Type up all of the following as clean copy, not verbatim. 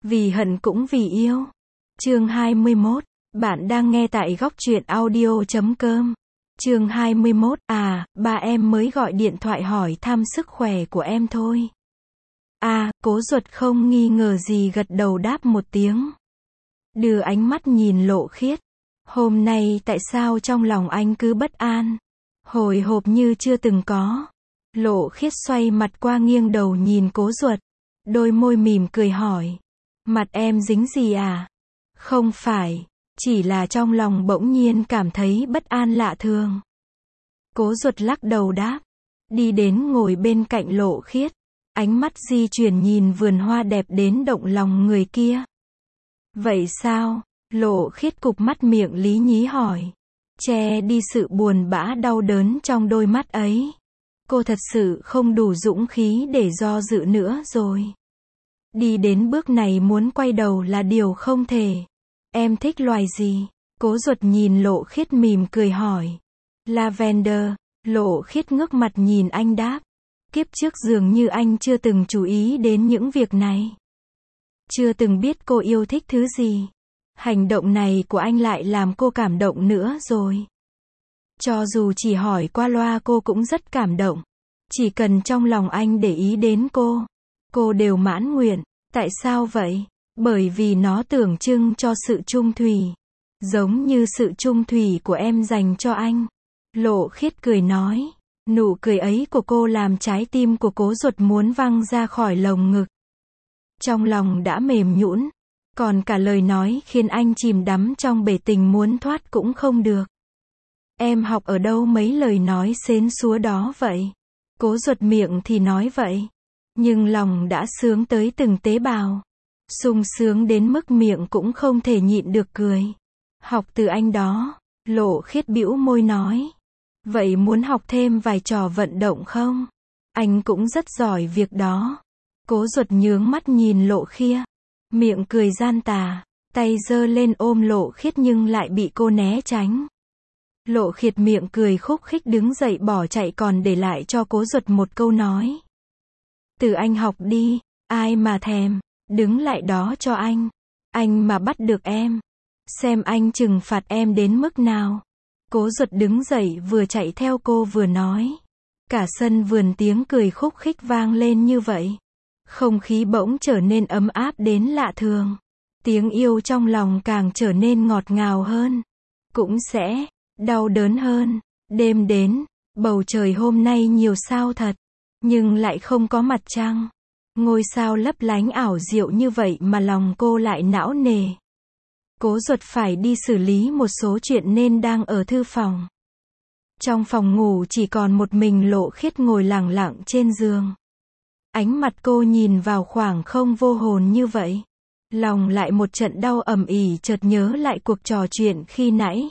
Vì hận cũng vì yêu. Chương 21. Bạn đang nghe tại góc truyện audio.com. Chương 21. Ba em mới gọi điện thoại hỏi thăm sức khỏe của em thôi. Cố Duật không nghi ngờ gì gật đầu đáp một tiếng. Đưa ánh mắt nhìn Lộ Khiết. Hôm nay tại sao trong lòng anh cứ bất an, hồi hộp như chưa từng có. Lộ Khiết xoay mặt qua nghiêng đầu nhìn Cố Duật. Đôi môi mỉm cười hỏi. Mặt em dính gì à? Không phải, chỉ là trong lòng bỗng nhiên cảm thấy bất an lạ thường. Cố Duật lắc đầu đáp. Đi đến ngồi bên cạnh Lộ Khiết. Ánh mắt di chuyển nhìn vườn hoa đẹp đến động lòng người kia. Vậy sao? Lộ Khiết cụp mắt miệng lý nhí hỏi. Che đi sự buồn bã đau đớn trong đôi mắt ấy. Cô thật sự không đủ dũng khí để do dự nữa rồi. Đi đến bước này muốn quay đầu là điều không thể. Em thích loài gì? Cố Duật nhìn Lộ Khiết mỉm cười hỏi. Lavender. Lộ Khiết ngước mặt nhìn anh đáp. Kiếp trước dường như anh chưa từng chú ý đến những việc này. Chưa từng biết cô yêu thích thứ gì. Hành động này của anh lại làm cô cảm động nữa rồi. Cho dù chỉ hỏi qua loa cô cũng rất cảm động. Chỉ cần trong lòng anh để ý đến cô đều mãn nguyện. Tại sao vậy? Bởi vì nó tượng trưng cho sự trung thủy. Giống như sự trung thủy của em dành cho anh. Lộ Khiết cười nói. Nụ cười ấy của cô làm trái tim của Cố Duật muốn văng ra khỏi lồng ngực. Trong lòng đã mềm nhũn. Còn cả lời nói khiến anh chìm đắm trong bể tình muốn thoát cũng không được. Em học ở đâu mấy lời nói xến xúa đó vậy? Cố Duật miệng thì nói vậy. Nhưng lòng đã sướng tới từng tế bào. Sung sướng đến mức miệng cũng không thể nhịn được cười. Học từ anh đó. Lộ Khiết bĩu môi nói. Vậy muốn học thêm vài trò vận động không? Anh cũng rất giỏi việc đó. Cố Duật nhướng mắt nhìn Lộ Khiết. Miệng cười gian tà. Tay giơ lên ôm Lộ Khiết nhưng lại bị cô né tránh. Lộ Khiết miệng cười khúc khích đứng dậy bỏ chạy còn để lại cho Cố Duật một câu nói. Từ anh học đi, ai mà thèm, đứng lại đó cho anh. Anh mà bắt được em, xem anh trừng phạt em đến mức nào. Cố Duật đứng dậy vừa chạy theo cô vừa nói. Cả sân vườn tiếng cười khúc khích vang lên như vậy. Không khí bỗng trở nên ấm áp đến lạ thường. Tiếng yêu trong lòng càng trở nên ngọt ngào hơn. Cũng sẽ đau đớn hơn. Đêm đến, bầu trời hôm nay nhiều sao thật. Nhưng lại không có mặt trăng. Ngôi sao lấp lánh ảo diệu như vậy mà lòng cô lại não nề. Cố Duật phải đi xử lý một số chuyện nên đang ở thư phòng. Trong phòng ngủ chỉ còn một mình Lộ Khiết ngồi lẳng lặng trên giường. Ánh mặt cô nhìn vào khoảng không vô hồn như vậy. Lòng lại một trận đau ầm ĩ chợt nhớ lại cuộc trò chuyện khi nãy.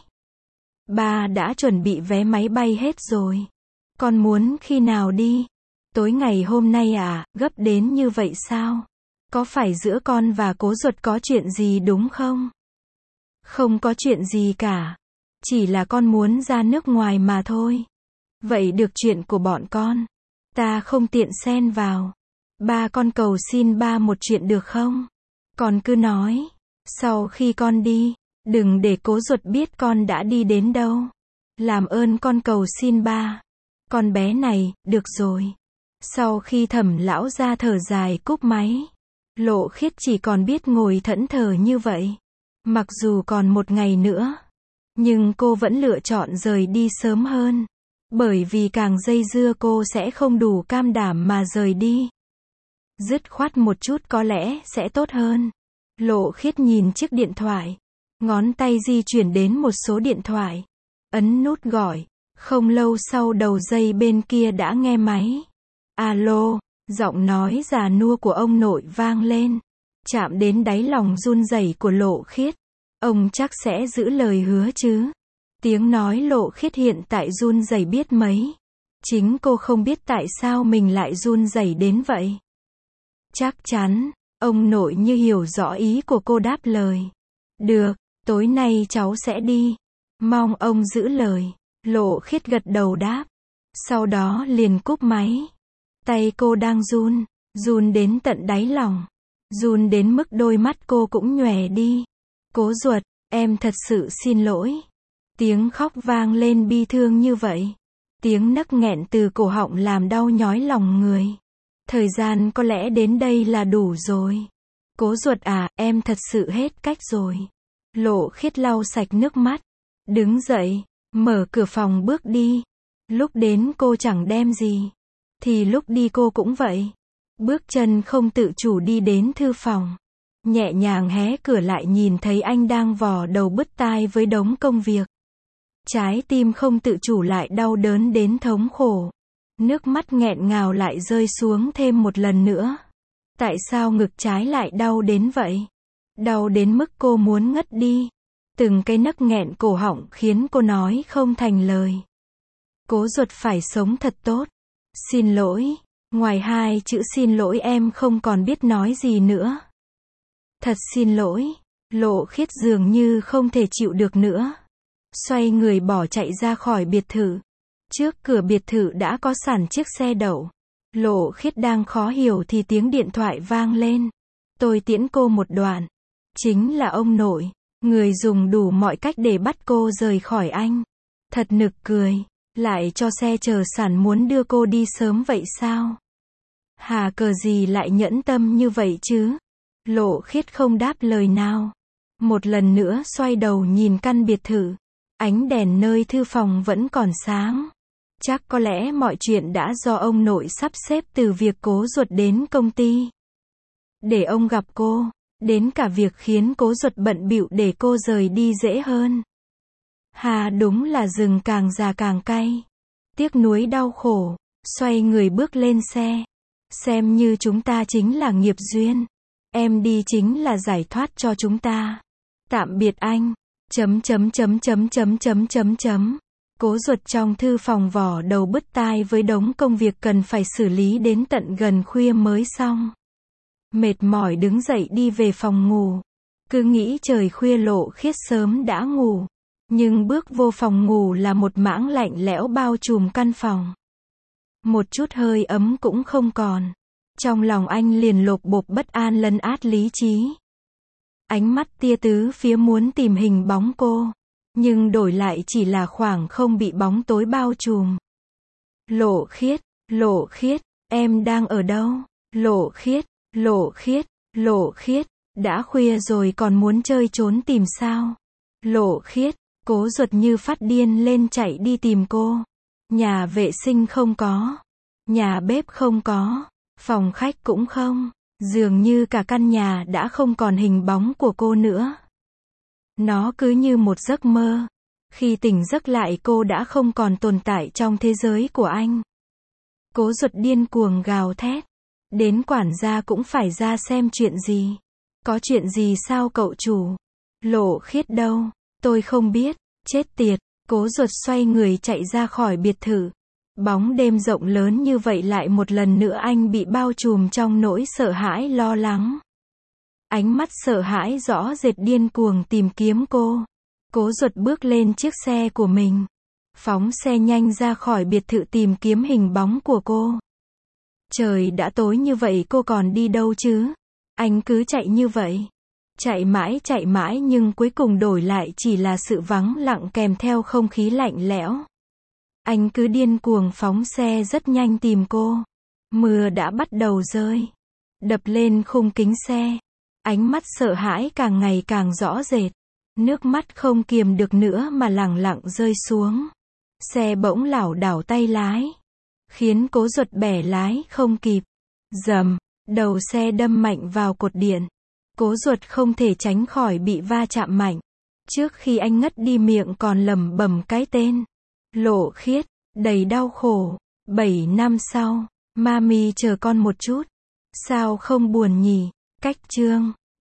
Ba đã chuẩn bị vé máy bay hết rồi. Con muốn khi nào đi? Tối ngày hôm nay à, gấp đến như vậy sao? Có phải giữa con và Cố Duật có chuyện gì đúng không? Không có chuyện gì cả. Chỉ là con muốn ra nước ngoài mà thôi. Vậy được chuyện của bọn con. Ta không tiện xen vào. Ba con cầu xin ba một chuyện được không? Con cứ nói. Sau khi con đi, đừng để Cố Duật biết con đã đi đến đâu. Làm ơn con cầu xin ba. Con bé này, được rồi. Sau khi Thẩm lão ra thở dài cúp máy. Lộ Khiết chỉ còn biết ngồi thẫn thờ như vậy. Mặc dù còn một ngày nữa. Nhưng cô vẫn lựa chọn rời đi sớm hơn. Bởi vì càng dây dưa cô sẽ không đủ cam đảm mà rời đi. Dứt khoát một chút có lẽ sẽ tốt hơn. Lộ Khiết nhìn chiếc điện thoại. Ngón tay di chuyển đến một số điện thoại. Ấn nút gọi. Không lâu sau đầu dây bên kia đã nghe máy. Alo, giọng nói già nua của ông nội vang lên. Chạm đến đáy lòng run rẩy của Lộ Khiết. Ông chắc sẽ giữ lời hứa chứ? Tiếng nói Lộ Khiết hiện tại run rẩy biết mấy. Chính cô không biết tại sao mình lại run rẩy đến vậy. Chắc chắn, ông nội như hiểu rõ ý của cô đáp lời. Được, tối nay cháu sẽ đi. Mong ông giữ lời. Lộ Khiết gật đầu đáp. Sau đó liền cúp máy. Tay cô đang run đến tận đáy lòng. Run đến mức đôi mắt cô cũng nhòe đi. Cố Duật, em thật sự xin lỗi. Tiếng khóc vang lên bi thương như vậy. Tiếng nấc nghẹn từ cổ họng làm đau nhói lòng người. Thời gian có lẽ đến đây là đủ rồi. Cố Duật à, em thật sự hết cách rồi. Lộ Khiết lau sạch nước mắt. Đứng dậy, mở cửa phòng bước đi. Lúc đến cô chẳng đem gì. Thì lúc đi cô cũng vậy. Bước chân không tự chủ đi đến thư phòng. Nhẹ nhàng hé cửa lại nhìn thấy anh đang vò đầu bứt tai với đống công việc. Trái tim không tự chủ lại đau đớn đến thống khổ. Nước mắt nghẹn ngào lại rơi xuống thêm một lần nữa. Tại sao ngực trái lại đau đến vậy? Đau đến mức cô muốn ngất đi. Từng cái nấc nghẹn cổ họng khiến cô nói không thành lời. Cố Duật phải sống thật tốt. Xin lỗi. Ngoài hai chữ xin lỗi em không còn biết nói gì nữa. Thật xin lỗi. Lộ Khiết dường như không thể chịu được nữa. Xoay người bỏ chạy ra khỏi biệt thự. Trước cửa biệt thự đã có sẵn chiếc xe đậu. Lộ Khiết đang khó hiểu thì tiếng điện thoại vang lên. Tôi tiễn cô một đoạn. Chính là ông nội. Người dùng đủ mọi cách để bắt cô rời khỏi anh. Thật nực cười. Lại cho xe chờ sẵn muốn đưa cô đi sớm vậy sao? Hà cờ gì lại nhẫn tâm như vậy chứ? Lộ Khiết không đáp lời nào. Một lần nữa xoay đầu nhìn căn biệt thự. Ánh đèn nơi thư phòng vẫn còn sáng. Chắc có lẽ mọi chuyện đã do ông nội sắp xếp từ việc Cố Duật đến công ty. Để ông gặp cô. Đến cả việc khiến Cố Duật bận bịu để cô rời đi dễ hơn. Hà đúng là rừng càng già càng cay. Tiếc nuối đau khổ. Xoay người bước lên xe. Xem như chúng ta chính là nghiệp duyên. Em đi chính là giải thoát cho chúng ta. Tạm biệt anh. Cố Duật trong thư phòng vò đầu bứt tai với đống công việc cần phải xử lý đến tận gần khuya mới xong. Mệt mỏi đứng dậy đi về phòng ngủ. Cứ nghĩ trời khuya Lộ Khiết sớm đã ngủ. Nhưng bước vô phòng ngủ là một mảng lạnh lẽo bao trùm căn phòng. Một chút hơi ấm cũng không còn. Trong lòng anh liền lộp bộp bất an lấn át lý trí. Ánh mắt tia tứ phía muốn tìm hình bóng cô. Nhưng đổi lại chỉ là khoảng không bị bóng tối bao trùm. Lộ Khiết, Lộ Khiết, em đang ở đâu? Lộ Khiết, Lộ Khiết, Lộ Khiết, đã khuya rồi còn muốn chơi trốn tìm sao? Lộ Khiết, Cố Duật như phát điên lên chạy đi tìm cô. Nhà vệ sinh không có. Nhà bếp không có. Phòng khách cũng không. Dường như cả căn nhà đã không còn hình bóng của cô nữa. Nó cứ như một giấc mơ. Khi tỉnh giấc lại cô đã không còn tồn tại trong thế giới của anh. Cố Duật điên cuồng gào thét. Đến quản gia cũng phải ra xem chuyện gì. Có chuyện gì sao cậu chủ? Lộ Khiết đâu? Tôi không biết. Chết tiệt. Cố Duật xoay người chạy ra khỏi biệt thự. Bóng đêm rộng lớn như vậy lại một lần nữa anh bị bao trùm trong nỗi sợ hãi lo lắng. Ánh mắt sợ hãi rõ rệt điên cuồng tìm kiếm cô. Cố Duật bước lên chiếc xe của mình. Phóng xe nhanh ra khỏi biệt thự tìm kiếm hình bóng của cô. Trời đã tối như vậy cô còn đi đâu chứ? Anh cứ chạy như vậy. Chạy mãi nhưng cuối cùng đổi lại chỉ là sự vắng lặng kèm theo không khí lạnh lẽo. Anh cứ điên cuồng phóng xe rất nhanh tìm cô. Mưa đã bắt đầu rơi. Đập lên khung kính xe. Ánh mắt sợ hãi càng ngày càng rõ rệt. Nước mắt không kiềm được nữa mà lẳng lặng rơi xuống. Xe bỗng lảo đảo tay lái. Khiến Cố Duật bẻ lái không kịp. Rầm, đầu xe đâm mạnh vào cột điện. Cố Duật không thể tránh khỏi bị va chạm mạnh. Trước khi anh ngất đi miệng còn lẩm bẩm cái tên. Lộ Khiết, đầy đau khổ. 7 năm sau, Mami chờ con một chút. Sao không buồn nhỉ? Cách chương